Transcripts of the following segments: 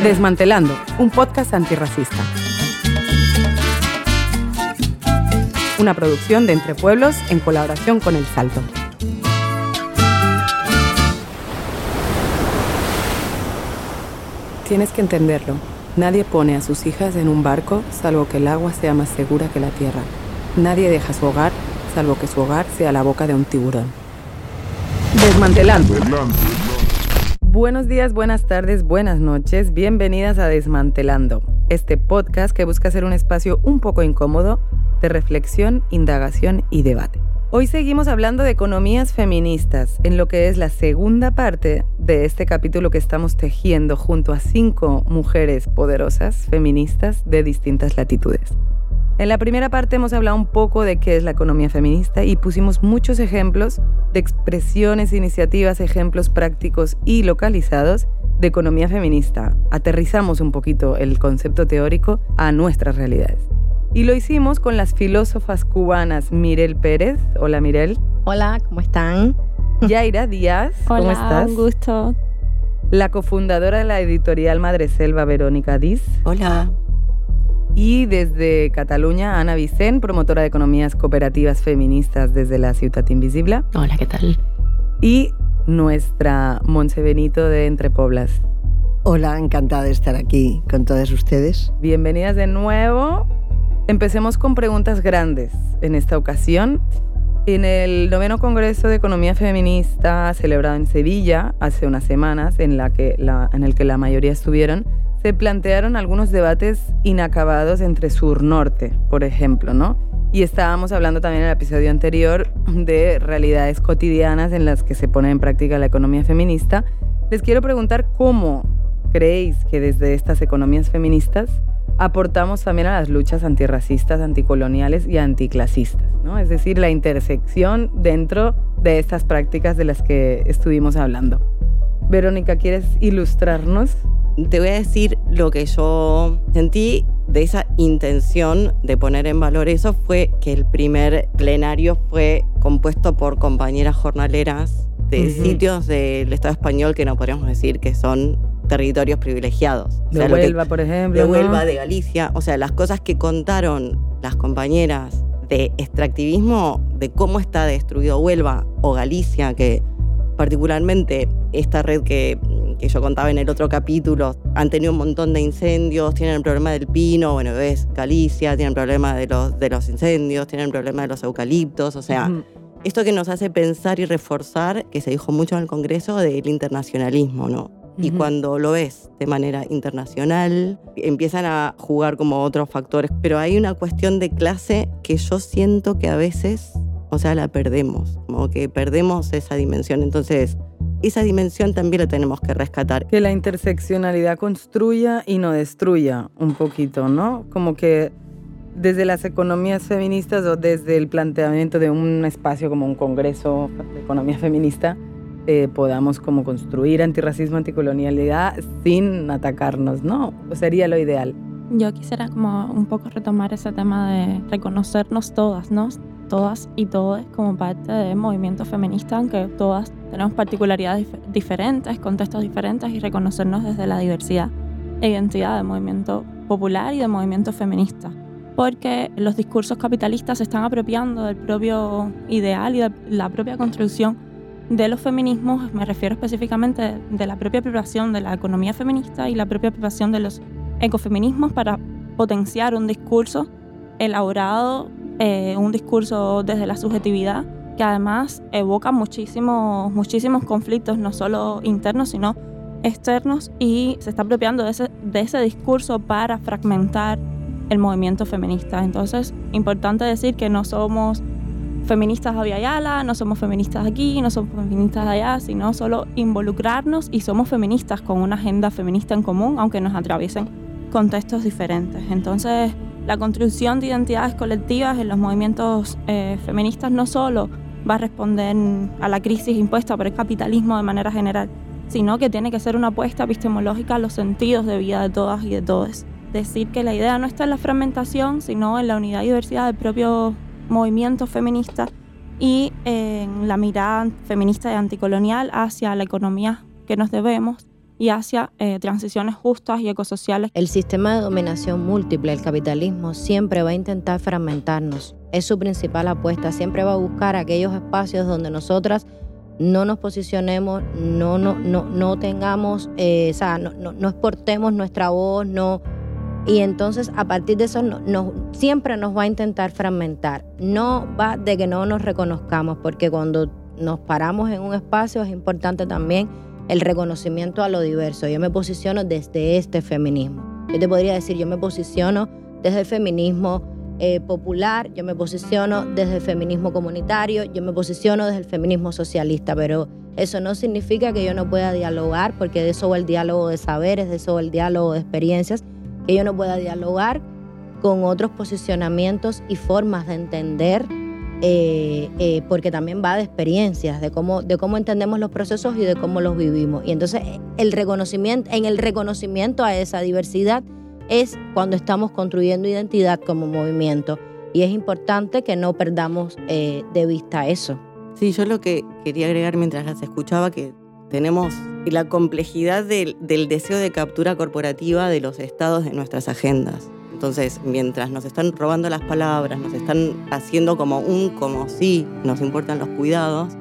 Desmantelando, un podcast antirracista. Una producción de Entre Pueblos en colaboración con El Salto. Tienes que entenderlo. Nadie pone a sus hijas en un barco salvo que el agua sea más segura que la tierra. Nadie deja su hogar salvo que su hogar sea la boca de un tiburón. Desmantelando. Buenos días, buenas tardes, buenas noches. Bienvenidas a Desmantelando, este podcast que busca ser un espacio un poco incómodo de reflexión, indagación y debate. Hoy seguimos hablando de economías feministas, en lo que es la segunda parte de este capítulo que estamos tejiendo junto a 5 mujeres poderosas, feministas de distintas latitudes. En la primera parte hemos hablado un poco de qué es la economía feminista y pusimos muchos ejemplos de expresiones, iniciativas, ejemplos prácticos y localizados de economía feminista. Aterrizamos un poquito el concepto teórico a nuestras realidades. Y lo hicimos con las filósofas cubanas Mirel Pérez. Hola, Mirel. Hola, ¿cómo están? Yaira Díaz. Hola, ¿cómo estás? Un gusto. La cofundadora de la editorial Madreselva, Verónica Diz. Hola. Y desde Cataluña, Ana Vicent, promotora de economías cooperativas feministas desde la Ciutat Invisible. Hola, ¿qué tal? Y nuestra Montse Benito de Entre Poblas. Hola, encantada de estar aquí con todos ustedes. Bienvenidas de nuevo. Empecemos con preguntas grandes en esta ocasión. En el 9º Congreso de Economía Feminista, celebrado en Sevilla hace unas semanas, en el que la mayoría estuvieron, se plantearon algunos debates inacabados entre sur-norte, por ejemplo, ¿no? Y estábamos hablando también en el episodio anterior de realidades cotidianas en las que se pone en práctica la economía feminista. Les quiero preguntar cómo creéis que desde estas economías feministas aportamos también a las luchas antirracistas, anticoloniales y anticlasistas, ¿no? Es decir, la intersección dentro de estas prácticas de las que estuvimos hablando. Verónica, ¿quieres ilustrarnos? Te voy a decir lo que yo sentí de esa intención de poner en valor eso. Fue que el primer plenario fue compuesto por compañeras jornaleras de sitios del Estado español que no podríamos decir que son territorios privilegiados. De Huelva, por ejemplo. De Huelva, de Galicia. O sea, las cosas que contaron las compañeras de extractivismo, de cómo está destruido Huelva o Galicia, que particularmente esta red que yo contaba en el otro capítulo, han tenido un montón de incendios, tienen el problema del pino, bueno, ves, Galicia, tienen el problema de los incendios, tienen el problema de los eucaliptos, o sea, esto que nos hace pensar y reforzar, que se dijo mucho en el Congreso, del internacionalismo, ¿no? Y cuando lo ves de manera internacional, empiezan a jugar como otros factores. Pero hay una cuestión de clase que yo siento que a veces, o sea, la perdemos. Como que perdemos esa dimensión. Entonces, esa dimensión también la tenemos que rescatar. Que la interseccionalidad construya y no destruya un poquito, ¿no? Como que desde las economías feministas o desde el planteamiento de un espacio como un congreso de economía feminista, podamos como construir antirracismo, anticolonialidad sin atacarnos, ¿no? Sería lo ideal. Yo quisiera como un poco retomar ese tema de reconocernos todas, ¿no? Todas y todos como parte del movimiento feminista, aunque todas tenemos particularidades diferentes, contextos diferentes, y reconocernos desde la diversidad e identidad del movimiento popular y del movimiento feminista. Porque los discursos capitalistas se están apropiando del propio ideal y de la propia construcción de los feminismos. Me refiero específicamente de la propia apropiación de la economía feminista y la propia apropiación de los ecofeminismos para potenciar un discurso elaborado, un discurso desde la subjetividad, que además evoca muchísimos conflictos, no solo internos, sino externos, y se está apropiando de ese discurso para fragmentar el movimiento feminista. Entonces, importante decir que no somos feministas de Aviala, no somos feministas aquí, no somos feministas de allá, sino solo involucrarnos, y somos feministas con una agenda feminista en común, aunque nos atraviesen contextos diferentes. Entonces, la construcción de identidades colectivas en los movimientos feministas no solo va a responder a la crisis impuesta por el capitalismo de manera general, sino que tiene que ser una apuesta epistemológica a los sentidos de vida de todas y de todos. Decir que la idea no está en la fragmentación, sino en la unidad y diversidad del propio movimiento feminista y en la mirada feminista y anticolonial hacia la economía que nos debemos y hacia transiciones justas y ecosociales. El sistema de dominación múltiple, el capitalismo, siempre va a intentar fragmentarnos. Es su principal apuesta. Siempre va a buscar aquellos espacios donde nosotras no nos posicionemos, no tengamos, no exportemos nuestra voz, y entonces a partir de eso siempre nos va a intentar fragmentar. No va de que no nos reconozcamos, porque cuando nos paramos en un espacio es importante también el reconocimiento a lo diverso. Yo me posiciono desde este feminismo. Yo te podría decir, yo me posiciono desde el feminismo popular, yo me posiciono desde el feminismo comunitario, yo me posiciono desde el feminismo socialista, pero eso no significa que yo no pueda dialogar, porque de eso va el diálogo de saberes, de eso va el diálogo de experiencias, que yo no pueda dialogar con otros posicionamientos y formas de entender, porque también va de experiencias, de cómo entendemos los procesos y de cómo los vivimos. Y entonces en el reconocimiento a esa diversidad es cuando estamos construyendo identidad como movimiento. Y es importante que no perdamos de vista eso. Sí, yo lo que quería agregar mientras las escuchaba, que tenemos la complejidad del deseo de captura corporativa de los estados de nuestras agendas. Entonces, mientras nos están robando las palabras, nos están haciendo como si nos importan los cuidados,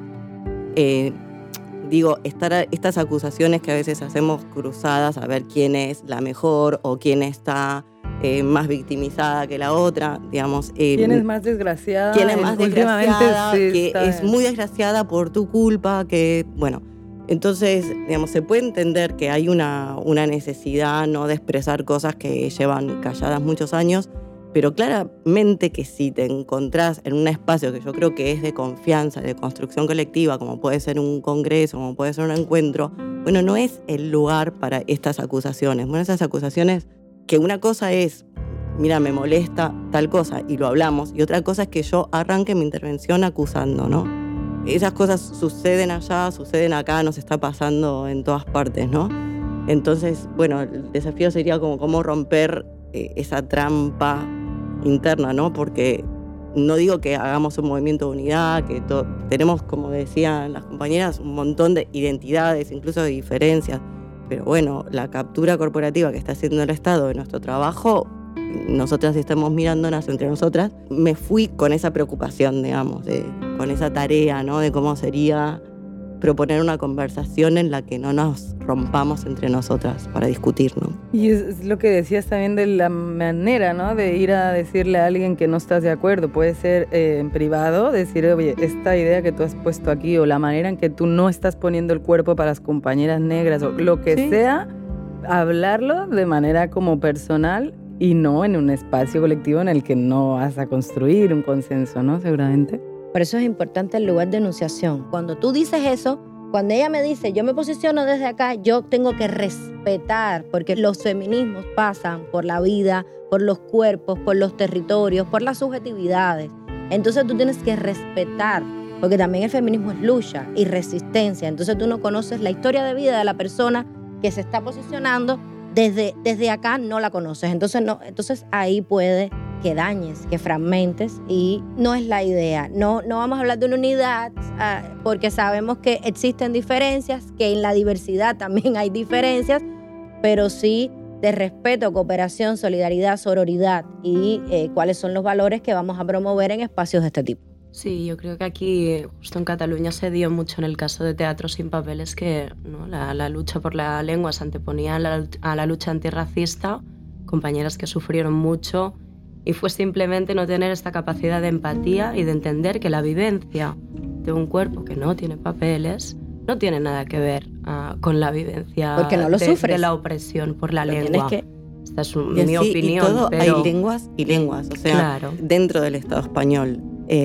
estas acusaciones que a veces hacemos cruzadas a ver quién es la mejor o quién está más victimizada que la otra, digamos. ¿Quién es más desgraciada? ¿Quién es más desgraciada? Que es muy desgraciada por tu culpa, que, bueno. Entonces, digamos, se puede entender que hay una necesidad, ¿no?, de expresar cosas que llevan calladas muchos años, pero claramente que si te encontrás en un espacio que yo creo que es de confianza, de construcción colectiva, como puede ser un congreso, como puede ser un encuentro, bueno, no es el lugar para estas acusaciones. Bueno, esas acusaciones, que una cosa es, mira, me molesta tal cosa y lo hablamos, y otra cosa es que yo arranque mi intervención acusando, ¿no? Esas cosas suceden allá, suceden acá, nos está pasando en todas partes, ¿no? Entonces, bueno, el desafío sería como cómo romper esa trampa interna, ¿no? Porque no digo que hagamos un movimiento de unidad, que tenemos, como decían las compañeras, un montón de identidades, incluso de diferencias, pero bueno, la captura corporativa que está haciendo el Estado de nuestro trabajo, nosotras estamos mirándonos entre nosotras. Me fui con esa preocupación, digamos, con esa tarea, ¿no?, de cómo sería proponer una conversación en la que no nos rompamos entre nosotras para discutir, ¿no? Y es lo que decías también de la manera, ¿no?, de ir a decirle a alguien que no estás de acuerdo. Puede ser en privado, decir, oye, esta idea que tú has puesto aquí, o la manera en que tú no estás poniendo el cuerpo para las compañeras negras, o lo que sea, hablarlo de manera como personal, y no en un espacio colectivo en el que no vas a construir un consenso, ¿no? Seguramente. Por eso es importante el lugar de enunciación. Cuando tú dices eso, cuando ella me dice, yo me posiciono desde acá, yo tengo que respetar, porque los feminismos pasan por la vida, por los cuerpos, por los territorios, por las subjetividades. Entonces tú tienes que respetar, porque también el feminismo es lucha y resistencia. Entonces tú no conoces la historia de vida de la persona que se está posicionando. Desde acá no la conoces, entonces ahí puede que dañes, que fragmentes, y no es la idea. No vamos a hablar de una unidad, porque sabemos que existen diferencias, que en la diversidad también hay diferencias, pero sí de respeto, cooperación, solidaridad, sororidad y cuáles son los valores que vamos a promover en espacios de este tipo. Sí, yo creo que aquí, justo en Cataluña, se dio mucho en el caso de Teatro Sin Papeles, que, ¿no?, la lucha por la lengua se anteponía a la lucha antirracista, compañeras que sufrieron mucho, y fue simplemente no tener esta capacidad de empatía y de entender que la vivencia de un cuerpo que no tiene papeles no tiene nada que ver con la vivencia de la opresión por la lengua. Esta es mi opinión. Y todo, pero hay lenguas y lenguas, o sea, claro, dentro del Estado español.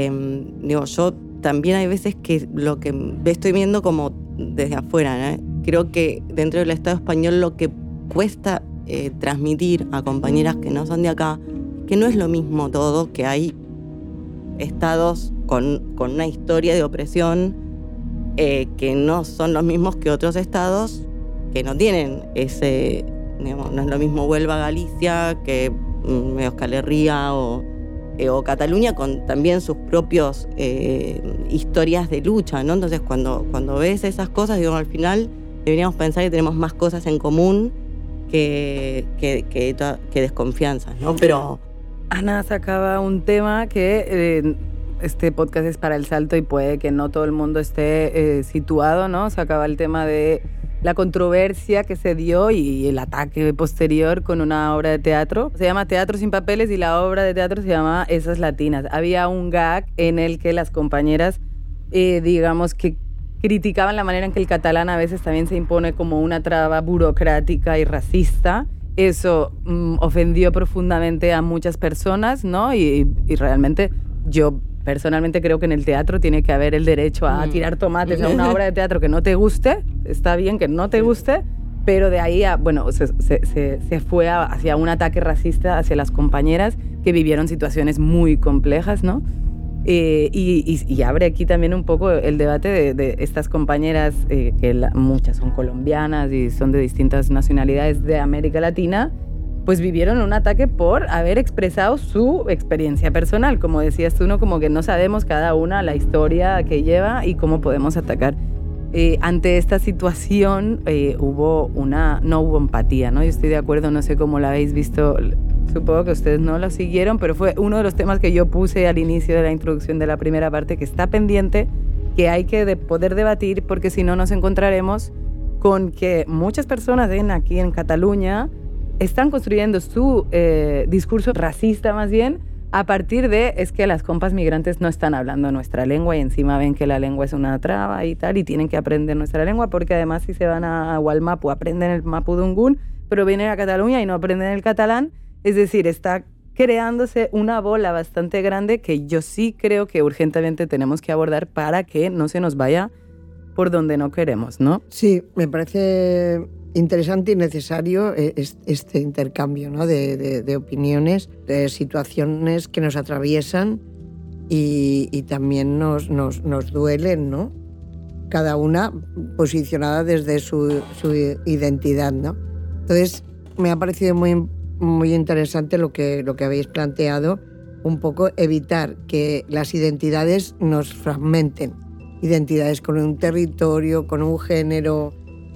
Yo también hay veces que lo que estoy viendo como desde afuera, ¿no? Creo que dentro del Estado español lo que cuesta transmitir a compañeras que no son de acá, que no es lo mismo todo, que hay estados con una historia de opresión que no son los mismos que otros estados que no tienen ese, digamos, no es lo mismo Huelva, Galicia, que Euskal Herria o Cataluña, con también sus propios historias de lucha, ¿no? Entonces cuando ves esas cosas, digo, al final deberíamos pensar que tenemos más cosas en común que desconfianzas, ¿no? Pero Ana sacaba un tema que este podcast es para El Salto y puede que no todo el mundo esté situado, ¿no? Sacaba el tema de la controversia que se dio y el ataque posterior con una obra de teatro. Se llama Teatro sin papeles y la obra de teatro se llama Esas Latinas. Había un gag en el que las compañeras, digamos que criticaban la manera en que el catalán a veces también se impone como una traba burocrática y racista. Eso ofendió profundamente a muchas personas, ¿no? Y realmente yo personalmente creo que en el teatro tiene que haber el derecho a tirar tomates a una obra de teatro que no te guste. Está bien que no te guste, pero de ahí se fue hacia un ataque racista hacia las compañeras que vivieron situaciones muy complejas, ¿no? Y abre aquí también un poco el debate de estas compañeras, que muchas son colombianas y son de distintas nacionalidades de América Latina, pues vivieron un ataque por haber expresado su experiencia personal. Como decías tú, ¿no? Como que no sabemos cada una la historia que lleva y cómo podemos atacar. Ante esta situación no hubo empatía, ¿no? Yo estoy de acuerdo, no sé cómo la habéis visto. Supongo que ustedes no lo siguieron, pero fue uno de los temas que yo puse al inicio de la introducción de la primera parte, que está pendiente, que hay que poder debatir, porque si no nos encontraremos con que muchas personas aquí en Cataluña están construyendo su discurso racista más bien a partir de es que las compas migrantes no están hablando nuestra lengua y encima ven que la lengua es una traba y tal y tienen que aprender nuestra lengua porque además si se van a Walmapu aprenden el mapudungún, pero vienen a Cataluña y no aprenden el catalán. Es decir, está creándose una bola bastante grande que yo sí creo que urgentemente tenemos que abordar para que no se nos vaya por donde no queremos, ¿no? Sí, me parece interesante y necesario este intercambio, ¿no? de opiniones, de situaciones que nos atraviesan y también nos duelen, ¿no? Cada una posicionada desde su identidad, ¿no? Entonces, me ha parecido muy interesante lo que habéis planteado, un poco evitar que las identidades nos fragmenten. Identidades con un territorio, con un género,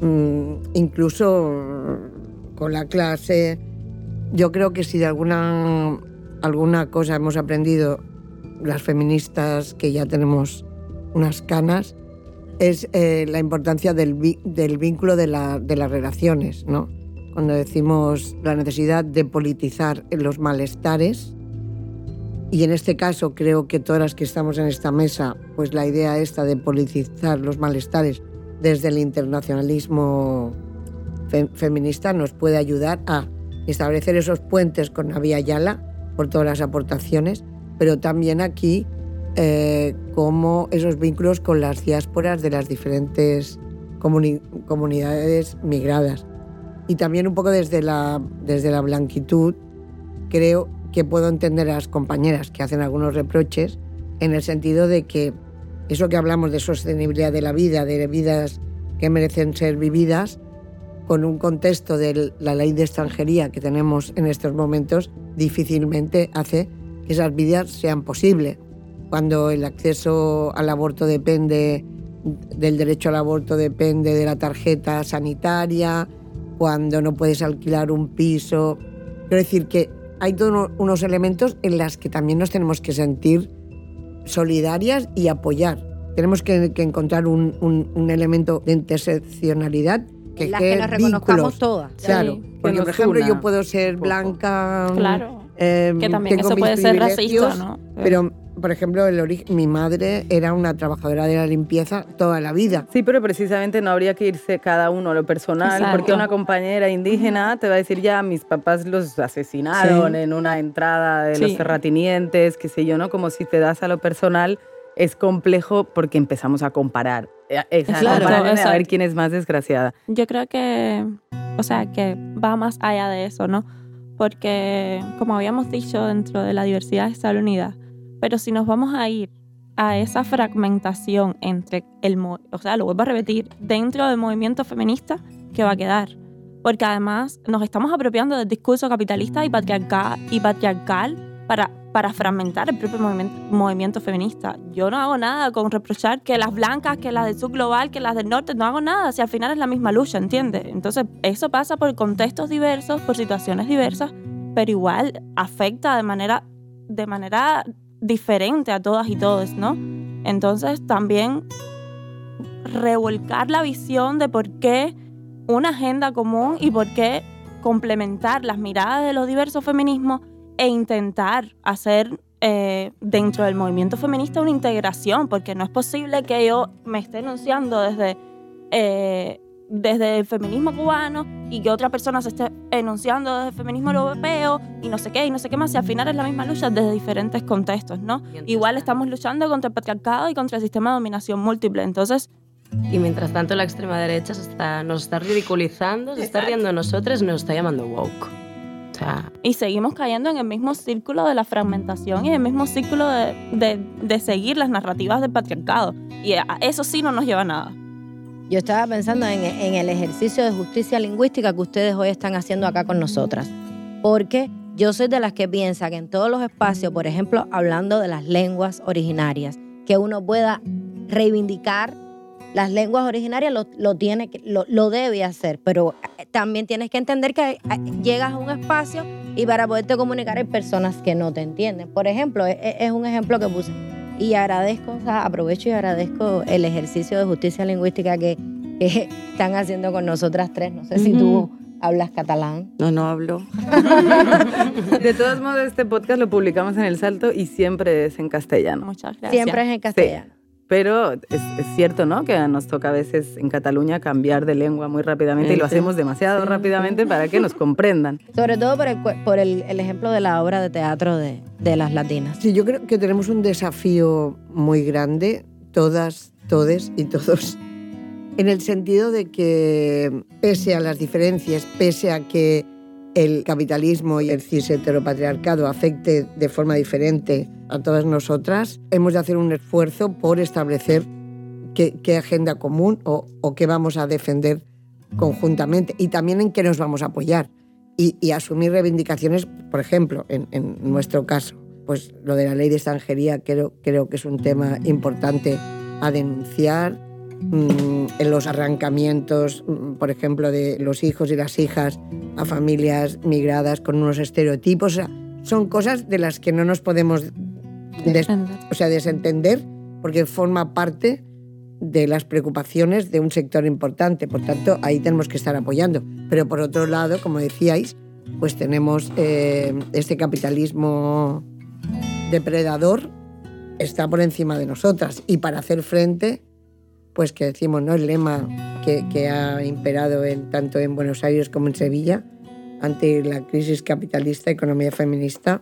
incluso con la clase. Yo creo que si de alguna cosa hemos aprendido las feministas que ya tenemos unas canas, es la importancia del vínculo de las relaciones, ¿no? Cuando decimos la necesidad de politizar los malestares, y en este caso creo que todas las que estamos en esta mesa, pues la idea esta de politizar los malestares desde el internacionalismo feminista nos puede ayudar a establecer esos puentes con Navi Ayala por todas las aportaciones, pero también aquí como esos vínculos con las diásporas de las diferentes comunidades migradas. Y también un poco desde la blanquitud, creo que puedo entender a las compañeras que hacen algunos reproches en el sentido de que eso que hablamos de sostenibilidad de la vida, de vidas que merecen ser vividas, con un contexto de la ley de extranjería que tenemos en estos momentos, difícilmente hace que esas vidas sean posibles. Cuando el acceso al aborto del derecho al aborto depende de la tarjeta sanitaria, cuando no puedes alquilar un piso. Quiero decir que hay todos unos elementos en los que también nos tenemos que sentir solidarias y apoyar. Tenemos que encontrar un elemento de interseccionalidad que las que nos reconozcamos vínculos. Todas. Claro, sí, porque por ejemplo yo puedo ser blanca, claro, que también tengo eso puede mis ser privilegios, racista, ¿no? Pero por ejemplo, mi madre era una trabajadora de la limpieza toda la vida. Sí, pero precisamente no habría que irse cada uno a lo personal, Exacto. porque una compañera indígena te va a decir ya, mis papás los asesinaron en una entrada de los terratenientes, qué sé yo, ¿no? Como si te das a lo personal, es complejo porque empezamos a comparar. A ver quién es más desgraciada. Yo creo que va más allá de eso, ¿no? Porque, como habíamos dicho, dentro de la diversidad está la unidad. Pero si nos vamos a ir a esa fragmentación entre lo vuelvo a repetir, dentro del movimiento feminista, ¿qué va a quedar? Porque además nos estamos apropiando del discurso capitalista y patriarcal para fragmentar el propio movimiento feminista. Yo no hago nada con reprochar que las blancas, que las del sur global, que las del norte, no hago nada, si al final es la misma lucha, ¿entiendes? Entonces eso pasa por contextos diversos, por situaciones diversas, pero igual afecta de manera diferente a todas y todos, ¿no? Entonces también revolcar la visión de por qué una agenda común y por qué complementar las miradas de los diversos feminismos e intentar hacer dentro del movimiento feminista una integración, porque no es posible que yo me esté enunciando desde el feminismo cubano y que otra persona se esté enunciando desde el feminismo europeo y no sé qué más, y al final es la misma lucha desde diferentes contextos, ¿no? Igual estamos luchando contra el patriarcado y contra el sistema de dominación múltiple, entonces... Y mientras tanto la extrema derecha nos está ridiculizando, se está riendo de nosotros y nos está llamando woke. O sea... Y seguimos cayendo en el mismo círculo de la fragmentación y en el mismo círculo de seguir las narrativas del patriarcado. Y eso sí no nos lleva a nada. Yo estaba pensando en el ejercicio de justicia lingüística que ustedes hoy están haciendo acá con nosotras. Porque yo soy de las que piensa que en todos los espacios, por ejemplo, hablando de las lenguas originarias, que uno pueda reivindicar las lenguas originarias, lo debe hacer, pero también tienes que entender que llegas a un espacio y para poderte comunicar hay personas que no te entienden. Por ejemplo, es un ejemplo que puse. Y agradezco, aprovecho y agradezco el ejercicio de justicia lingüística que están haciendo con nosotras tres. No sé si tú hablas catalán. No hablo. De todos modos, este podcast lo publicamos en El Salto y siempre es en castellano. Muchas gracias. Siempre es en castellano. Sí. Pero es cierto, ¿no? Que nos toca a veces en Cataluña cambiar de lengua muy rápidamente y lo hacemos demasiado rápidamente para que nos comprendan. Sobre todo por el ejemplo de la obra de teatro de las latinas. Sí, yo creo que tenemos un desafío muy grande, todas, todes y todos, en el sentido de que pese a las diferencias, pese a que el capitalismo y el cis-heteropatriarcado afecte de forma diferente a todas nosotras, hemos de hacer un esfuerzo por establecer qué agenda común o qué vamos a defender conjuntamente y también en qué nos vamos a apoyar y asumir reivindicaciones, por ejemplo, en nuestro caso, pues lo de la ley de extranjería creo que es un tema importante a denunciar. En los arrancamientos, por ejemplo, de los hijos y las hijas a familias migradas con unos estereotipos. O sea, son cosas de las que no nos podemos desentender porque forma parte de las preocupaciones de un sector importante. Por tanto, ahí tenemos que estar apoyando. Pero por otro lado, como decíais, pues tenemos este capitalismo depredador está por encima de nosotras y para hacer frente, pues que decimos, ¿no? El lema que ha imperado tanto en Buenos Aires como en Sevilla ante la crisis capitalista, economía feminista,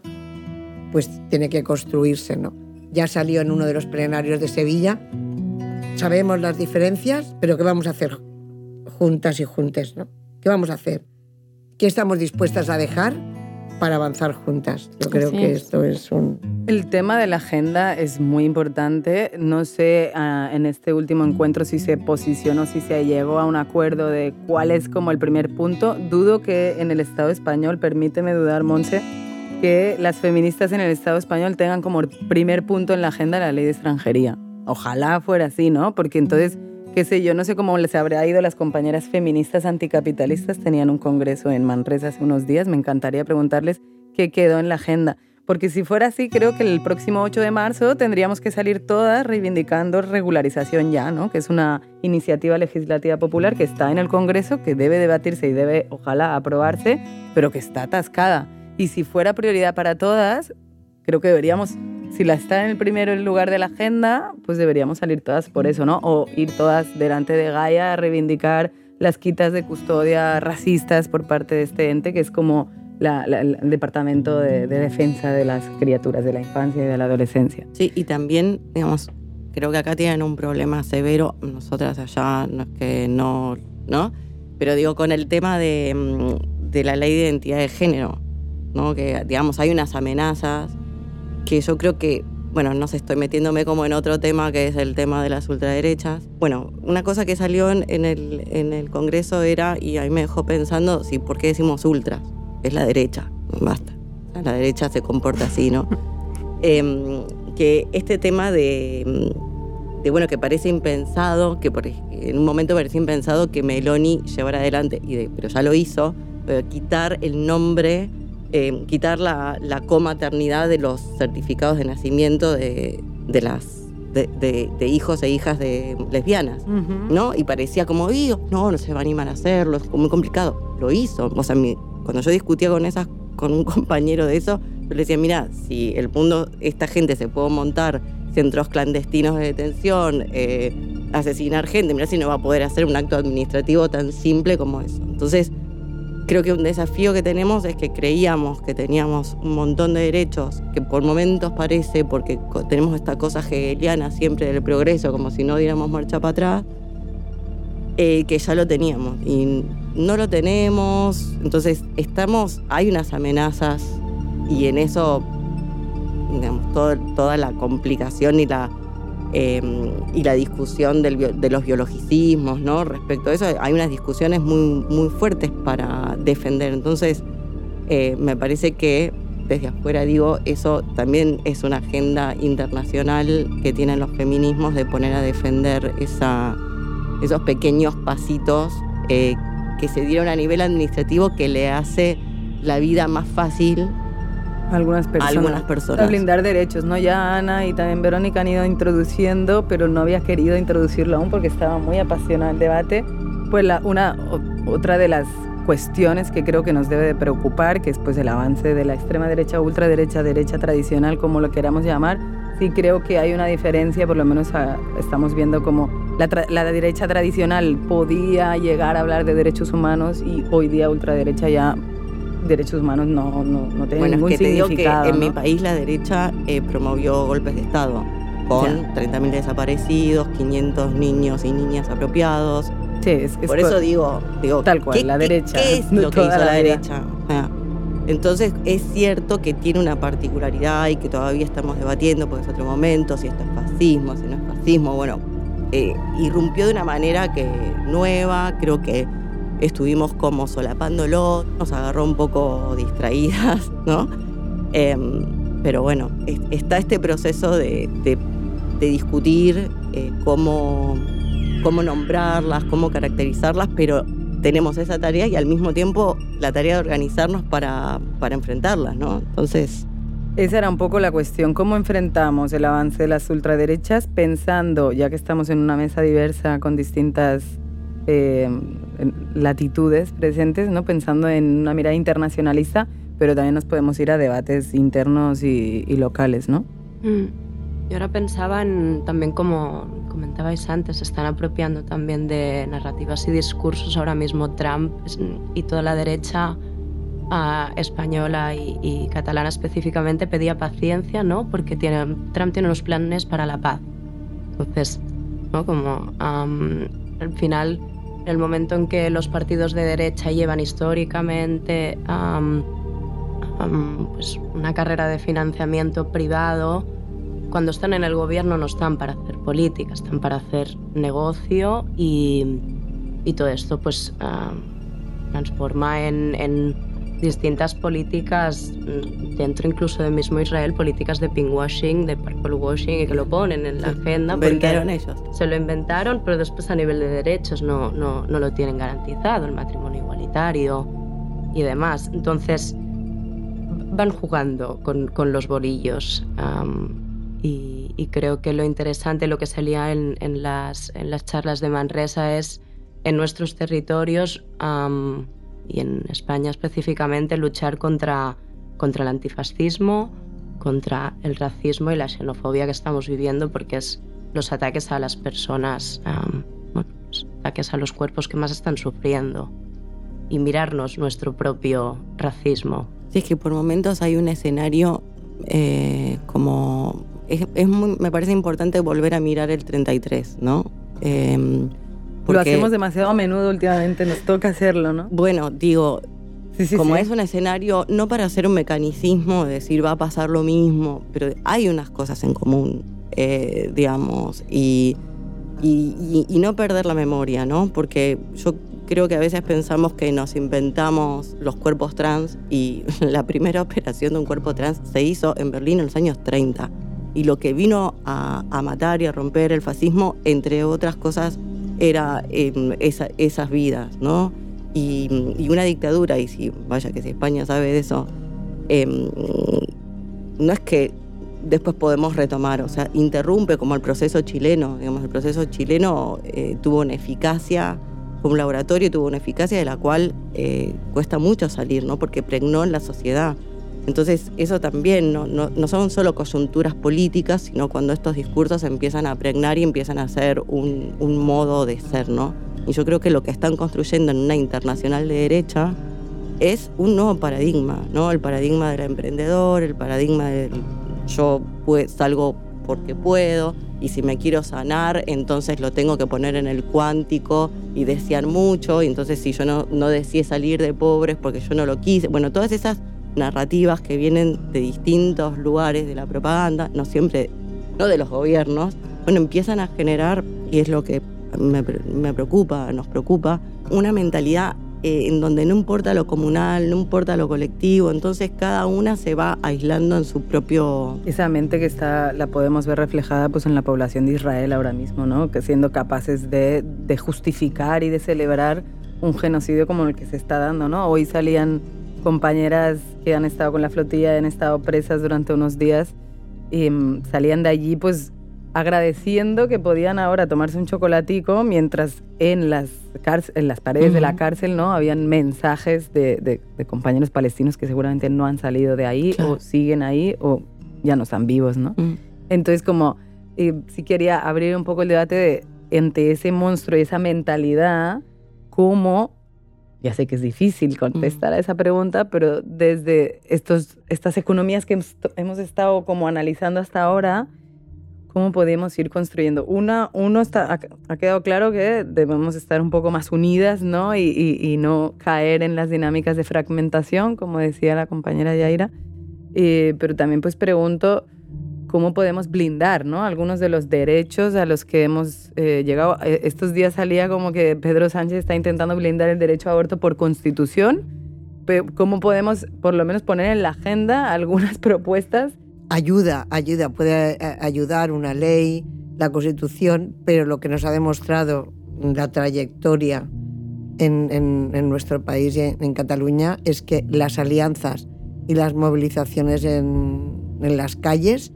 pues tiene que construirse, ¿no? Ya salió en uno de los plenarios de Sevilla. Sabemos las diferencias, pero ¿qué vamos a hacer juntas y juntes, ¿no? ¿Qué vamos a hacer? ¿Qué estamos dispuestas a dejar para avanzar juntas? Yo creo que esto es El tema de la agenda es muy importante. No sé en este último encuentro si se posicionó, si se llegó a un acuerdo de cuál es como el primer punto. Dudo que en el Estado español, permíteme dudar, Montse, que las feministas en el Estado español tengan como primer punto en la agenda la ley de extranjería. Ojalá fuera así, ¿no? Porque entonces, qué sé yo, no sé cómo les habrá ido las compañeras feministas anticapitalistas. Tenían un congreso en Manresa hace unos días. Me encantaría preguntarles qué quedó en la agenda. Porque si fuera así, creo que el próximo 8 de marzo tendríamos que salir todas reivindicando regularización ya, ¿no? Que es una iniciativa legislativa popular que está en el Congreso, que debe debatirse y debe, ojalá, aprobarse, pero que está atascada. Y si fuera prioridad para todas, creo que deberíamos, si la está en el primero lugar de la agenda, pues deberíamos salir todas por eso, ¿no? O ir todas delante de Gaia a reivindicar las quitas de custodia racistas por parte de este ente, que es como el Departamento de Defensa de las Criaturas de la Infancia y de la Adolescencia. Sí, y también, digamos, creo que acá tienen un problema severo, nosotras allá no es que no, pero digo, con el tema de la ley de identidad de género, ¿no? Que, digamos, hay unas amenazas que yo creo que, bueno, no sé, estoy metiéndome como en otro tema que es el tema de las ultraderechas. Bueno, una cosa que salió en el Congreso era, y ahí me dejó pensando, sí, ¿por qué decimos ultras? Es la derecha, basta. la derecha se comporta así, ¿no? Que este tema de bueno, que parece impensado, que en un momento parecía impensado que Meloni llevara adelante, pero ya lo hizo, quitar el nombre, quitar la comaternidad de los certificados de nacimiento de hijos e hijas de lesbianas, ¿no? Y parecía como, no se va a animar a hacerlo, es muy complicado. Lo hizo. O sea, cuando yo discutía con un compañero de eso, yo le decía, mira, si el mundo, esta gente se puede montar centros clandestinos de detención, asesinar gente, mira si no va a poder hacer un acto administrativo tan simple como eso. Entonces, creo que un desafío que tenemos es que creíamos que teníamos un montón de derechos, que por momentos parece, porque tenemos esta cosa hegeliana siempre del progreso, como si no diéramos marcha para atrás, que ya lo teníamos y no lo tenemos. Entonces hay unas amenazas y en eso, digamos, toda la complicación y la discusión de los biologicismos, ¿no? Respecto a eso, hay unas discusiones muy, muy fuertes para defender. Entonces, me parece que desde afuera eso también es una agenda internacional que tienen los feminismos de poner a defender esos pequeños pasitos que se dieron a nivel administrativo que le hace la vida más fácil a algunas personas. A blindar derechos, ¿no? Ya Ana y también Verónica han ido introduciendo, pero no había querido introducirlo aún porque estaba muy apasionado el debate. Pues otra de las cuestiones que creo que nos debe de preocupar, que es pues el avance de la extrema derecha, ultraderecha, derecha tradicional, como lo queramos llamar. Sí creo que hay una diferencia, por lo menos estamos viendo como la derecha tradicional podía llegar a hablar de derechos humanos y hoy día ultraderecha ya derechos humanos no tienen ningún significado. Bueno, es que te digo que en mi país la derecha promovió golpes de Estado con 30.000 desaparecidos, 500 niños y niñas apropiados. Sí, es por eso digo tal cual, la derecha. ¿Qué es lo que hizo la derecha? Entonces es cierto que tiene una particularidad y que todavía estamos debatiendo, porque es otro momento, si esto es fascismo, si no es fascismo. Bueno, irrumpió de una manera nueva, creo que estuvimos como solapándolo, nos agarró un poco distraídas, ¿no? Pero bueno, está este proceso de discutir cómo nombrarlas, cómo caracterizarlas, pero tenemos esa tarea y al mismo tiempo la tarea de organizarnos para enfrentarlas, ¿no? Entonces, esa era un poco la cuestión, ¿cómo enfrentamos el avance de las ultraderechas pensando, ya que estamos en una mesa diversa con distintas latitudes presentes, ¿no? Pensando en una mirada internacionalista, pero también nos podemos ir a debates internos y locales, ¿no? Yo ahora pensaba también, como comentabais antes, se están apropiando también de narrativas y discursos ahora mismo Trump y toda la derecha española y catalana específicamente pedía paciencia, ¿no? Porque Trump tiene unos planes para la paz. Entonces, ¿no? Como al final, el momento en que los partidos de derecha llevan históricamente pues una carrera de financiamiento privado, cuando están en el gobierno no están para hacer política, están para hacer negocio y todo esto pues transforma en distintas políticas dentro incluso del mismo Israel, políticas de pinkwashing, de purple washing, y que lo ponen en la agenda. Inventaron ellos. Se lo inventaron, pero después a nivel de derechos no lo tienen garantizado, el matrimonio igualitario y demás. Entonces van jugando con los bolillos. Y creo que lo interesante, lo que salía en las charlas de Manresa es, en nuestros territorios y en España específicamente, luchar contra el antifascismo, contra el racismo y la xenofobia que estamos viviendo, porque es los ataques a las personas, los ataques a los cuerpos que más están sufriendo, y mirarnos nuestro propio racismo. Sí, es que por momentos hay un escenario como... me parece importante volver a mirar el 33, ¿no? Lo hacemos demasiado a menudo últimamente, nos toca hacerlo, ¿no? Bueno, digo, como es un escenario, no para hacer un mecanicismo de decir va a pasar lo mismo, pero hay unas cosas en común, digamos, y no perder la memoria, ¿no? Porque yo creo que a veces pensamos que nos inventamos los cuerpos trans y la primera operación de un cuerpo trans se hizo en Berlín en los años 30. Y lo que vino a matar y a romper el fascismo, entre otras cosas, era esas vidas, ¿no? Y una dictadura, y si España sabe de eso, no es que después podemos retomar, o sea, interrumpe como el proceso chileno. Digamos, el proceso chileno tuvo una eficacia, fue un laboratorio, tuvo una eficacia de la cual cuesta mucho salir, ¿no? Porque pregnó en la sociedad. Entonces, eso también no son solo coyunturas políticas, sino cuando estos discursos empiezan a pregnar y empiezan a ser un modo de ser, ¿no? Y yo creo que lo que están construyendo en una internacional de derecha es un nuevo paradigma, ¿no? El paradigma del emprendedor, el paradigma del yo salgo porque puedo, y si me quiero sanar, entonces lo tengo que poner en el cuántico y desear mucho, y entonces si yo no deseé salir de pobres porque yo no lo quise. Bueno, todas esas narrativas que vienen de distintos lugares de la propaganda, no de los gobiernos, empiezan a generar, y es lo que me preocupa, nos preocupa, una mentalidad en donde no importa lo comunal, no importa lo colectivo, entonces cada una se va aislando en su propio... Esa mente que la podemos ver reflejada pues en la población de Israel ahora mismo, ¿no? Que siendo capaces de justificar y de celebrar un genocidio como el que se está dando, ¿no? Hoy salían compañeras que han estado con la flotilla, han estado presas durante unos días y salían de allí pues agradeciendo que podían ahora tomarse un chocolatico mientras en las paredes de la cárcel, ¿no? Habían mensajes de compañeros palestinos que seguramente no han salido de ahí, claro, o siguen ahí o ya no están vivos, ¿no? Entonces como sí quería abrir un poco el debate entre ese monstruo y esa mentalidad, cómo, ya sé que es difícil contestar a esa pregunta, pero desde estas economías que hemos estado como analizando hasta ahora, ¿cómo podemos ir construyendo? Ha quedado claro que debemos estar un poco más unidas, ¿no? Y no caer en las dinámicas de fragmentación, como decía la compañera Yaira. Pero también pues pregunto cómo podemos blindar, ¿no? Algunos de los derechos a los que hemos llegado. Estos días salía como que Pedro Sánchez está intentando blindar el derecho a aborto por constitución. ¿Cómo podemos por lo menos poner en la agenda algunas propuestas? Ayuda, puede ayudar una ley, la Constitución, pero lo que nos ha demostrado la trayectoria en nuestro país y en Cataluña es que las alianzas y las movilizaciones en las calles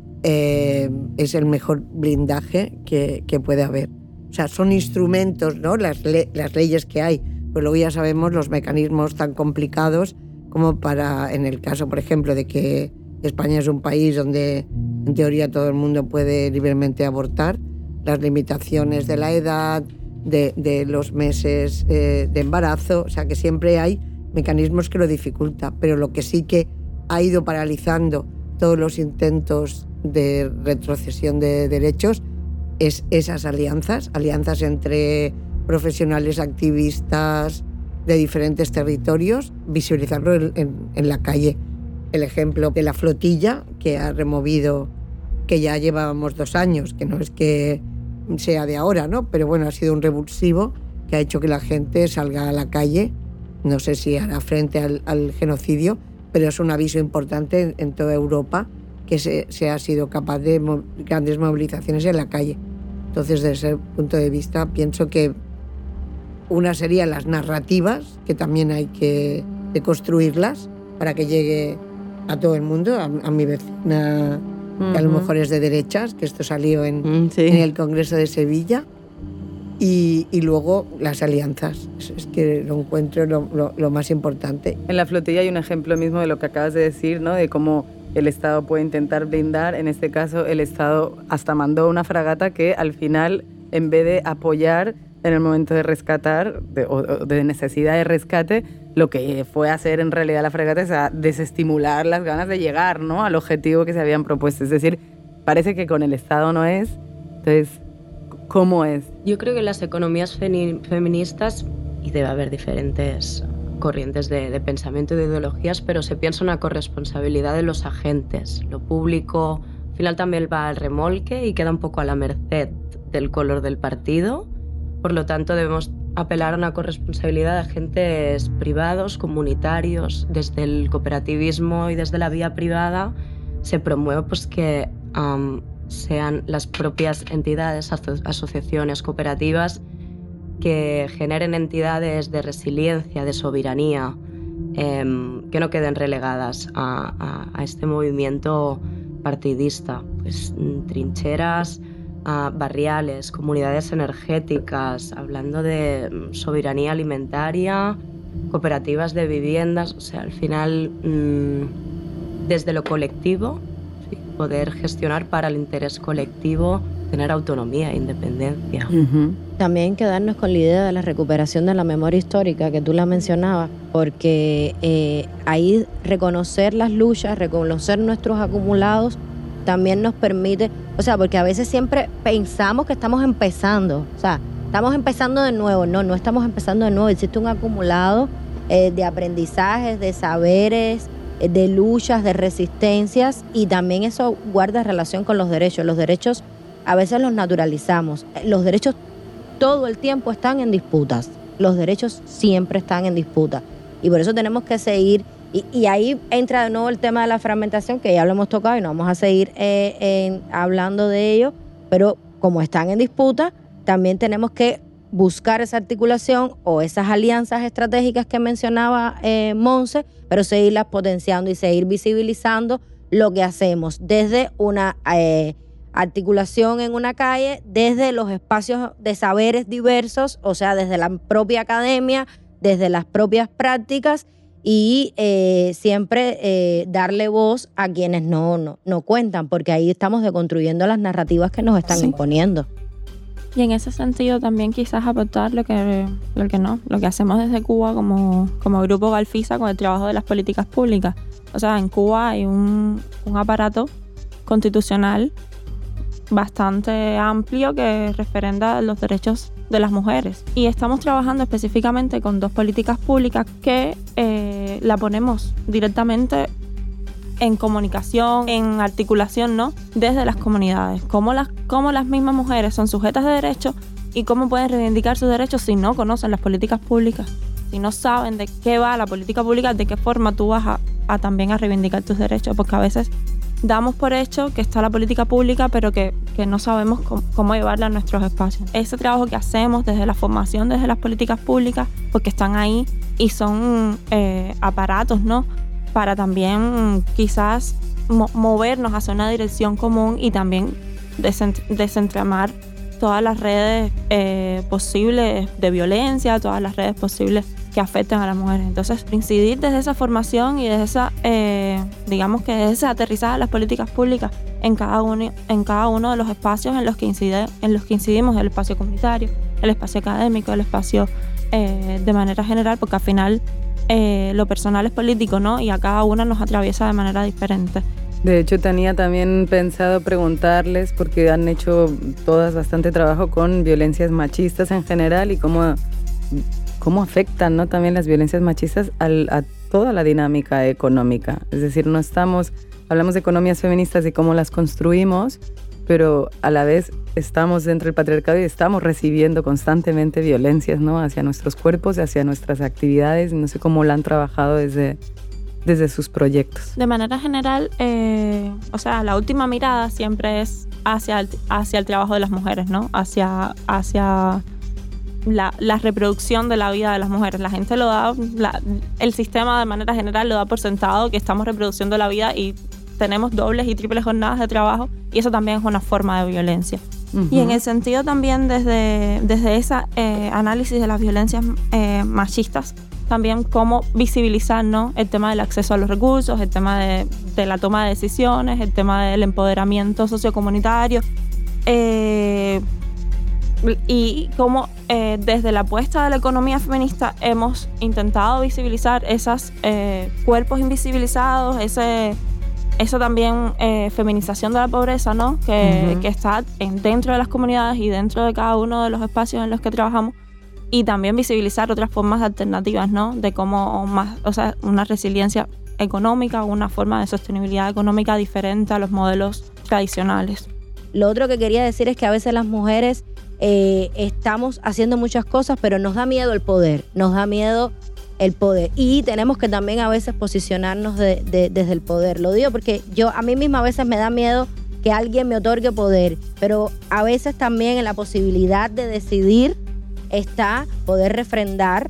es el mejor blindaje que puede haber. O sea, son instrumentos, ¿no? Las leyes que hay, pues luego ya sabemos los mecanismos tan complicados como para, en el caso, por ejemplo, de que España es un país donde en teoría todo el mundo puede libremente abortar, las limitaciones de la edad, de los meses de embarazo, o sea que siempre hay mecanismos que lo dificultan, pero lo que sí que ha ido paralizando todos los intentos de retrocesión de derechos es esas alianzas entre profesionales, activistas de diferentes territorios, visibilizarlo en la calle. El ejemplo de la flotilla que ha removido, que ya llevábamos 2 años, que no es que sea de ahora, ¿no? Pero bueno, ha sido un revulsivo que ha hecho que la gente salga a la calle. No sé si hará frente al genocidio, pero es un aviso importante en toda Europa que se ha sido capaz de grandes movilizaciones en la calle. Entonces, desde ese punto de vista, pienso que una sería las narrativas, que también hay que construirlas para que llegue a todo el mundo, a mi vecina, que a lo mejor es de derechas, que esto salió en el Congreso de Sevilla, y luego las alianzas. Es que lo encuentro lo más importante. En la flotilla hay un ejemplo mismo de lo que acabas de decir, ¿no? De cómo el Estado puede intentar blindar. En este caso, el Estado hasta mandó una fragata que al final, en vez de apoyar en el momento de rescatar o de necesidad de rescate, lo que fue hacer en realidad la fragata es a desestimular las ganas de llegar, ¿no?, al objetivo que se habían propuesto. Es decir, parece que con el Estado no es. Entonces, ¿cómo es? Yo creo que las economías feministas, y debe haber diferentes corrientes de pensamiento y de ideologías, pero se piensa una corresponsabilidad de los agentes. Lo público al final también va al remolque y queda un poco a la merced del color del partido. Por lo tanto, debemos apelar a una corresponsabilidad de agentes privados, comunitarios. Desde el cooperativismo y desde la vía privada se promueve pues, que sean las propias entidades, asociaciones, cooperativas que generen entidades de resiliencia, de soberanía, que no queden relegadas a este movimiento partidista. Pues trincheras barriales, comunidades energéticas, hablando de soberanía alimentaria, cooperativas de viviendas, o sea, al final desde lo colectivo, ¿sí? Poder gestionar para el interés colectivo, tener autonomía e independencia. También quedarnos con la idea de la recuperación de la memoria histórica que tú la mencionabas, porque ahí reconocer las luchas, reconocer nuestros acumulados, también nos permite, o sea, porque a veces siempre pensamos que estamos empezando, o sea, estamos empezando de nuevo. No estamos empezando de nuevo, existe un acumulado de aprendizajes, de saberes, de luchas, de resistencias, y también eso guarda relación con los derechos. Los derechos a veces los naturalizamos, los derechos todo el tiempo están en disputas, los derechos siempre están en disputa, y por eso tenemos que seguir. Y ahí entra de nuevo el tema de la fragmentación, que ya lo hemos tocado y no vamos a seguir hablando de ello, pero como están en disputa, también tenemos que buscar esa articulación o esas alianzas estratégicas que mencionaba Monse, pero seguirlas potenciando y seguir visibilizando lo que hacemos desde una articulación en una calle, desde los espacios de saberes diversos, o sea, desde la propia academia, desde las propias prácticas, y siempre darle voz a quienes no cuentan, porque ahí estamos deconstruyendo las narrativas que nos están imponiendo. Y en ese sentido también quizás aportar lo que hacemos desde Cuba como Grupo Galfisa con el trabajo de las políticas públicas. O sea, en Cuba hay un aparato constitucional bastante amplio que referenda los derechos de las mujeres. Y estamos trabajando específicamente con 2 políticas públicas que la ponemos directamente en comunicación, en articulación, ¿no? Desde las comunidades. Cómo las mismas mujeres son sujetas de derechos y cómo pueden reivindicar sus derechos si no conocen las políticas públicas, si no saben de qué va la política pública, de qué forma tú vas a también a reivindicar tus derechos, porque a veces damos por hecho que está la política pública, pero que no sabemos cómo llevarla a nuestros espacios. Ese trabajo que hacemos desde la formación, desde las políticas públicas, porque están ahí y son aparatos, ¿no? Para también quizás movernos hacia una dirección común y también desentramar todas las redes posibles de violencia, todas las redes posibles que afecten a las mujeres. Entonces, incidir desde esa formación y desde esa, digamos que desde ese aterrizaje de las políticas públicas en cada uno de los espacios en los que incidimos, el espacio comunitario, el espacio académico, el espacio de manera general, porque al final lo personal es político, ¿no? Y a cada una nos atraviesa de manera diferente. De hecho, tenía también pensado preguntarles, porque han hecho todas bastante trabajo con violencias machistas en general y cómo afectan, ¿no? También las violencias machistas a toda la dinámica económica. Es decir, hablamos de economías feministas y cómo las construimos, pero a la vez estamos dentro del patriarcado y estamos recibiendo constantemente violencias, ¿no? Hacia nuestros cuerpos, hacia nuestras actividades. No sé cómo la han trabajado desde sus proyectos. De manera general, o sea, la última mirada siempre es hacia el trabajo de las mujeres, ¿no? Hacia la reproducción de la vida de las mujeres. La gente el sistema de manera general lo da por sentado que estamos reproduciendo la vida y tenemos dobles y triples jornadas de trabajo, y eso también es una forma de violencia. Uh-huh. Y en el sentido también desde ese análisis de las violencias machistas, también cómo visibilizar, ¿no? El tema del acceso a los recursos, el tema de la toma de decisiones, el tema del empoderamiento sociocomunitario, y cómo desde la apuesta de la economía feminista hemos intentado visibilizar esos cuerpos invisibilizados, eso también feminización de la pobreza, ¿no? Que está dentro de las comunidades y dentro de cada uno de los espacios en los que trabajamos, y también visibilizar otras formas alternativas, ¿no? De cómo una resiliencia económica, una forma de sostenibilidad económica diferente a los modelos tradicionales. Lo otro que quería decir es que a veces las mujeres estamos haciendo muchas cosas, pero nos da miedo el poder, y tenemos que también a veces posicionarnos desde el poder. Lo digo porque a mí misma a veces me da miedo que alguien me otorgue poder, pero a veces también en la posibilidad de decidir está poder refrendar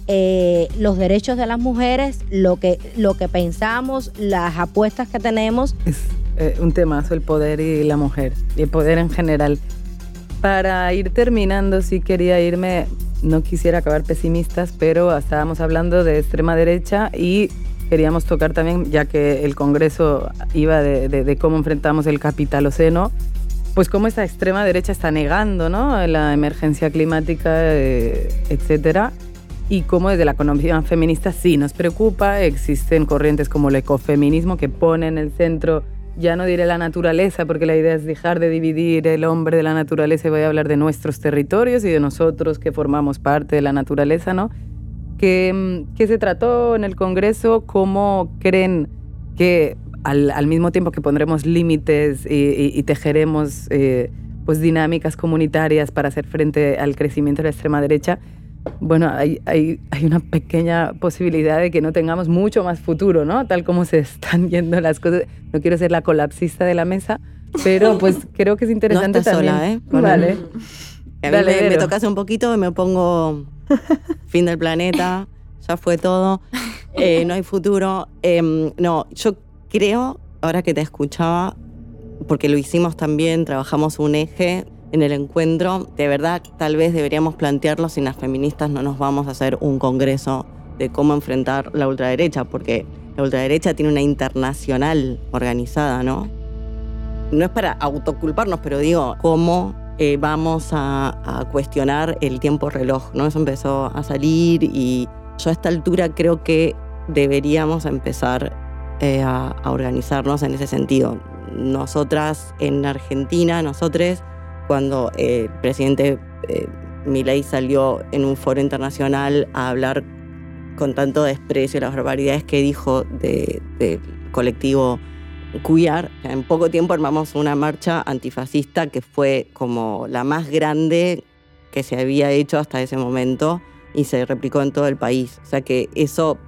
los derechos de las mujeres, lo que pensamos, las apuestas que tenemos. Es un temazo el poder y la mujer, y el poder en general. Para ir terminando, sí quería irme, no quisiera acabar pesimistas, pero estábamos hablando de extrema derecha y queríamos tocar también, ya que el Congreso iba de cómo enfrentamos el capitaloceno, pues cómo esta extrema derecha está negando, ¿no?, la emergencia climática, etcétera, y cómo desde la economía feminista sí nos preocupa. Existen corrientes como el ecofeminismo que pone en el centro, ya no diré la naturaleza, porque la idea es dejar de dividir el hombre de la naturaleza, y voy a hablar de nuestros territorios y de nosotros que formamos parte de la naturaleza, ¿no? ¿Qué se trató en el Congreso? ¿Cómo creen que al mismo tiempo que pondremos límites y tejeremos pues dinámicas comunitarias para hacer frente al crecimiento de la extrema derecha, bueno, hay una pequeña posibilidad de que no tengamos mucho más futuro, ¿no? Tal como se están yendo las cosas. No quiero ser la colapsista de la mesa, pero pues creo que es interesante. No estás también. sola, ¿eh? Vale. A mí me tocas un poquito y me pongo fin del planeta, ya fue todo, no hay futuro. No, yo creo, ahora que te escuchaba, porque lo hicimos también, trabajamos un eje en el encuentro, de verdad tal vez deberíamos plantearlo si las feministas no nos vamos a hacer un congreso de cómo enfrentar la ultraderecha, porque la ultraderecha tiene una internacional organizada, ¿no? No es para autoculparnos, pero digo, ¿cómo vamos a cuestionar el tiempo reloj, ¿no? Eso empezó a salir y yo a esta altura creo que deberíamos empezar a organizarnos en ese sentido. Nosotras en Argentina, nosotros, cuando el presidente Milei salió en un foro internacional a hablar con tanto desprecio las barbaridades que dijo del colectivo queer, en poco tiempo armamos una marcha antifascista que fue como la más grande que se había hecho hasta ese momento y se replicó en todo el país. O sea que eso,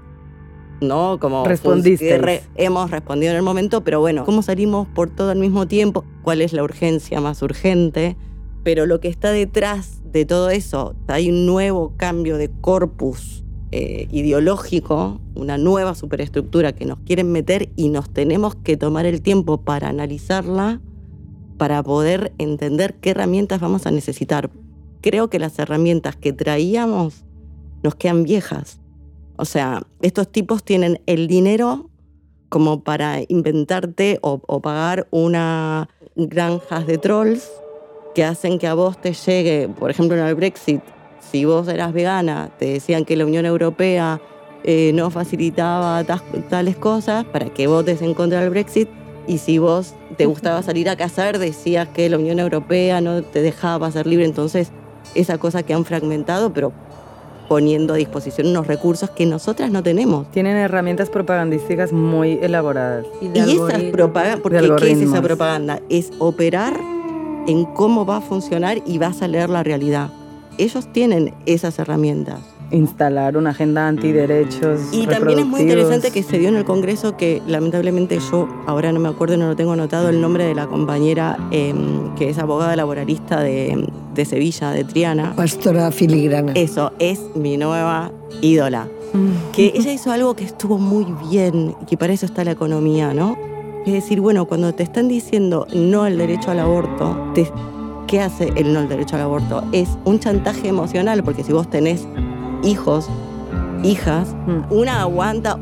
¿no? Como respondiste. Hemos respondido en el momento, pero bueno, ¿cómo salimos por todo al mismo tiempo? ¿Cuál es la urgencia más urgente? Pero lo que está detrás de todo eso, hay un nuevo cambio de corpus ideológico, una nueva superestructura que nos quieren meter y nos tenemos que tomar el tiempo para analizarla, para poder entender qué herramientas vamos a necesitar. Creo que las herramientas que traíamos nos quedan viejas. O sea, estos tipos tienen el dinero como para inventarte o pagar unas granjas de trolls que hacen que a vos te llegue, por ejemplo en el Brexit, si vos eras vegana, te decían que la Unión Europea no facilitaba tales cosas para que votes en contra del Brexit, y si vos te gustaba salir a cazar, decías que la Unión Europea no te dejaba ser libre. Entonces, esa cosa que han fragmentado, pero poniendo a disposición unos recursos que nosotras no tenemos. Tienen herramientas propagandísticas muy elaboradas. Y esas propagandas, porque ¿qué es esa propaganda? Es operar en cómo va a funcionar y vas a leer la realidad. Ellos tienen esas herramientas. Instalar una agenda antiderechos. Y también es muy interesante que se dio en el Congreso que lamentablemente yo ahora no me acuerdo, no lo tengo anotado el nombre de la compañera que es abogada laboralista de Sevilla, de Triana. Pastora Filigrana. Eso, es mi nueva ídola. Que ella hizo algo que estuvo muy bien y que para eso está la economía, ¿no? Es decir, bueno, cuando te están diciendo no al derecho al aborto, ¿qué hace el no al derecho al aborto? Es un chantaje emocional, porque si vos tenés hijos, hijas, una aguanta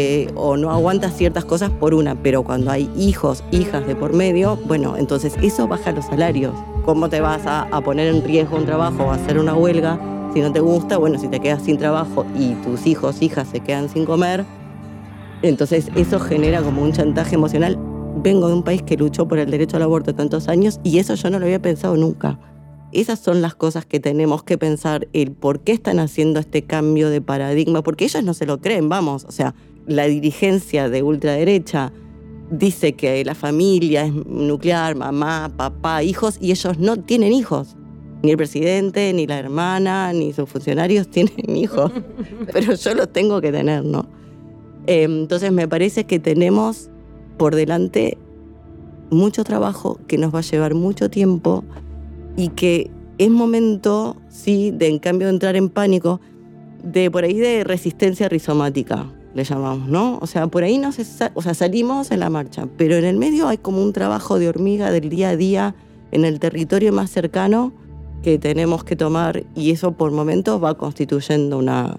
o no aguanta ciertas cosas por una, pero cuando hay hijos, hijas de por medio, bueno, entonces eso baja los salarios. ¿Cómo te vas a poner en riesgo un trabajo o a hacer una huelga si no te gusta? Bueno, si te quedas sin trabajo y tus hijos, hijas se quedan sin comer, entonces eso genera como un chantaje emocional. Vengo de un país que luchó por el derecho al aborto tantos años y eso yo no lo había pensado nunca. Esas son las cosas que tenemos que pensar, el por qué están haciendo este cambio de paradigma, porque ellos no se lo creen, vamos. O sea, la dirigencia de ultraderecha dice que la familia es nuclear, mamá, papá, hijos, y ellos no tienen hijos. Ni el presidente, ni la hermana, ni sus funcionarios tienen hijos, pero yo los tengo que tener, ¿no? Entonces me parece que tenemos por delante mucho trabajo que nos va a llevar mucho tiempo y que es momento, sí, de en cambio de entrar en pánico, de por ahí de resistencia rizomática, le llamamos, ¿no? O sea, por ahí salimos en la marcha, pero en el medio hay como un trabajo de hormiga del día a día en el territorio más cercano que tenemos que tomar, y eso por momentos va constituyendo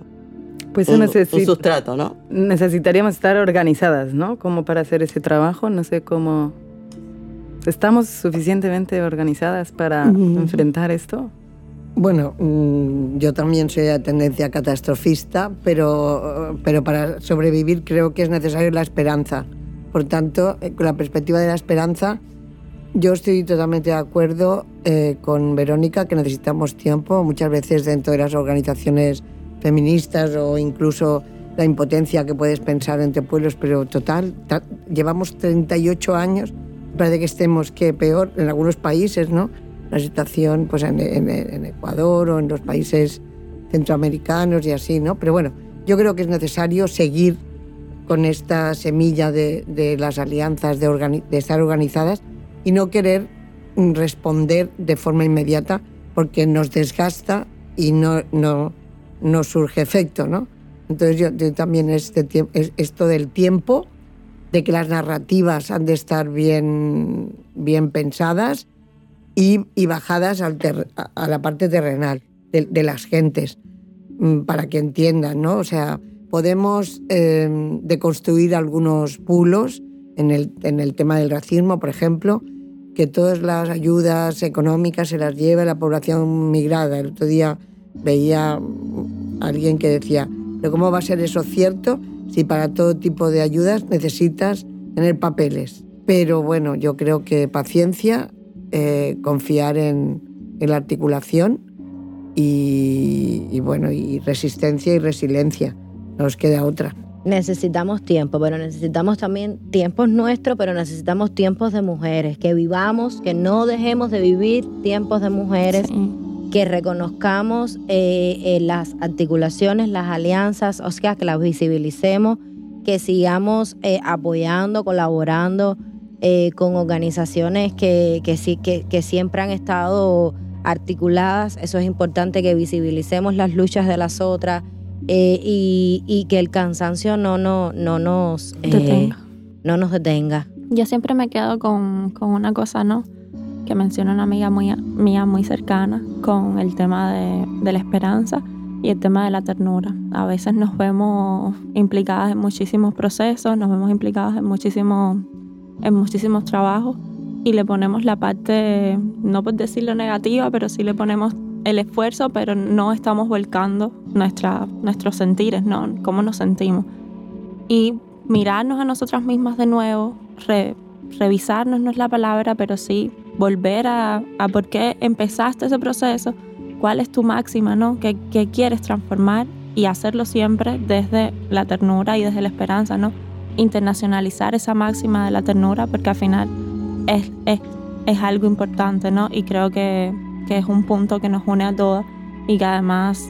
un sustrato, ¿no? Necesitaríamos estar organizadas, ¿no? Como para hacer ese trabajo, no sé cómo... ¿Estamos suficientemente organizadas para enfrentar esto? Bueno, yo también soy de tendencia catastrofista, pero para sobrevivir creo que es necesaria la esperanza. Por tanto, con la perspectiva de la esperanza, yo estoy totalmente de acuerdo con Verónica que necesitamos tiempo. Muchas veces dentro de las organizaciones feministas o incluso la impotencia que puedes pensar entre pueblos, pero total, llevamos 38 años, parece que estemos peor en algunos países, ¿no? La situación pues en Ecuador o en los países centroamericanos y así, ¿no? Pero bueno, yo creo que es necesario seguir con esta semilla de las alianzas, de estar organizadas y no querer responder de forma inmediata porque nos desgasta y no surge efecto, ¿no? Entonces yo también esto del tiempo, de que las narrativas han de estar bien pensadas y bajadas a la parte terrenal de las gentes, para que entiendan, ¿no? O sea, podemos deconstruir algunos bulos en el tema del racismo, por ejemplo, que todas las ayudas económicas se las lleva la población migrada. El otro día veía a alguien que decía, ¿pero cómo va a ser eso cierto si para todo tipo de ayudas necesitas tener papeles? Pero bueno, yo creo que paciencia, confiar en la articulación y resistencia y resiliencia. No nos queda otra. Necesitamos tiempo, pero necesitamos también tiempos nuestros, pero necesitamos tiempos de mujeres, que vivamos, que no dejemos de vivir tiempos de mujeres, sí. Que reconozcamos las articulaciones, las alianzas, o sea, que las visibilicemos, que sigamos apoyando, colaborando con organizaciones que siempre han estado articuladas. Eso es importante, que visibilicemos las luchas de las otras. Y que el cansancio no nos detenga. Yo siempre me quedo con una cosa, ¿no? Que menciona una amiga mía muy cercana, con el tema de la esperanza y el tema de la ternura. A veces nos vemos implicadas en muchísimos procesos, nos vemos implicadas en muchísimos trabajos y le ponemos la parte, no por decirlo negativa, pero sí le ponemos el esfuerzo, pero no estamos volcando nuestros sentires, ¿no? Cómo nos sentimos. Y mirarnos a nosotras mismas de nuevo, revisarnos no es la palabra, pero sí volver a por qué empezaste ese proceso, cuál es tu máxima, ¿no? ¿Qué quieres transformar? Y hacerlo siempre desde la ternura y desde la esperanza, ¿no? Internacionalizar esa máxima de la ternura, porque al final es algo importante, ¿no? Y creo que es un punto que nos une a todas y que además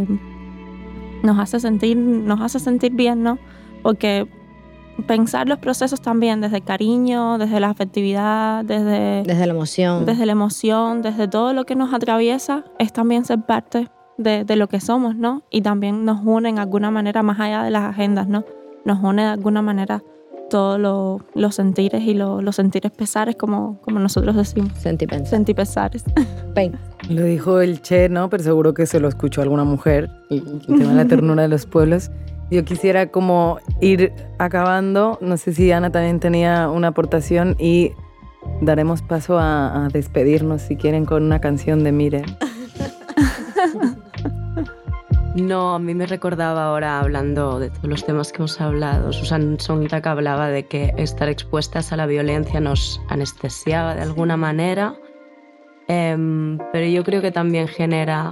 nos hace sentir bien, ¿no? Porque pensar los procesos también desde el cariño, desde la afectividad, desde la emoción. Desde la emoción, desde todo lo que nos atraviesa, es también ser parte de lo que somos, ¿no? Y también nos une de alguna manera más allá de las agendas, ¿no? Nos une de alguna manera todos los sentires y los sentires pesares, como nosotros decimos. Sentipesares. Lo dijo el Che, ¿no? Pero seguro que se lo escuchó alguna mujer, el tema de la ternura de los pueblos. Yo quisiera como ir acabando, no sé si Ana también tenía una aportación, y daremos paso a despedirnos, si quieren, con una canción de Mire. No, a mí me recordaba ahora, hablando de todos los temas que hemos hablado, Susan Sontag hablaba de que estar expuestas a la violencia nos anestesiaba de alguna manera, pero yo creo que también genera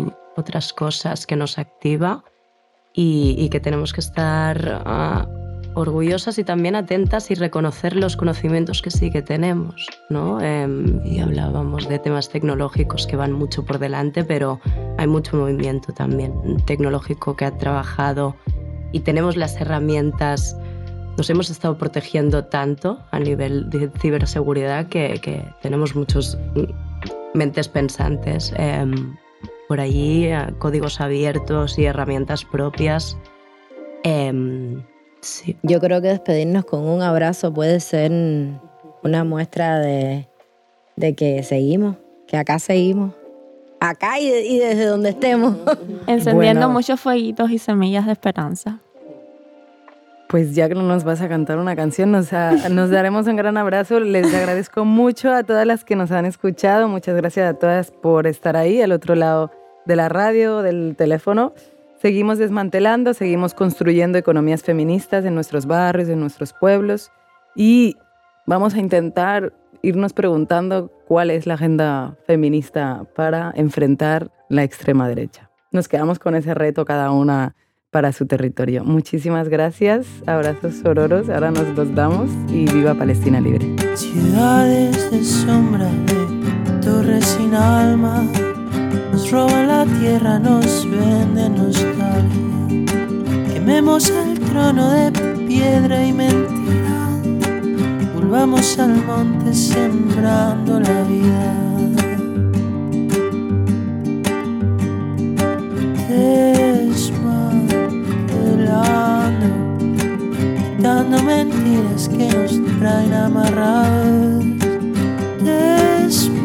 otras cosas que nos activa y que tenemos que estar orgullosas y también atentas y reconocer los conocimientos que sí que tenemos, ¿no? Y hablábamos de temas tecnológicos que van mucho por delante, pero hay mucho movimiento también tecnológico que ha trabajado y tenemos las herramientas. Nos hemos estado protegiendo tanto a nivel de ciberseguridad que tenemos muchos mentes pensantes por allí, códigos abiertos y herramientas propias. Sí. Yo creo que despedirnos con un abrazo puede ser una muestra de que seguimos, que acá seguimos. Acá y desde donde estemos. Encendiendo muchos fueguitos y semillas de esperanza. Pues ya que nos vas a cantar una canción, nos daremos un gran abrazo. Les agradezco mucho a todas las que nos han escuchado. Muchas gracias a todas por estar ahí, al otro lado de la radio, del teléfono. Seguimos desmantelando, seguimos construyendo economías feministas en nuestros barrios, en nuestros pueblos, y vamos a intentar irnos preguntando cuál es la agenda feminista para enfrentar la extrema derecha. Nos quedamos con ese reto cada una para su territorio. Muchísimas gracias, abrazos sororos, ahora nos los damos y viva Palestina libre. Ciudades de sombra, de torres sin alma, nos roban la tierra, nos venden nostalgia. Quememos el trono de piedra y mentira, volvamos al monte sembrando la vida. Quitando mentiras que nos traen amarrados.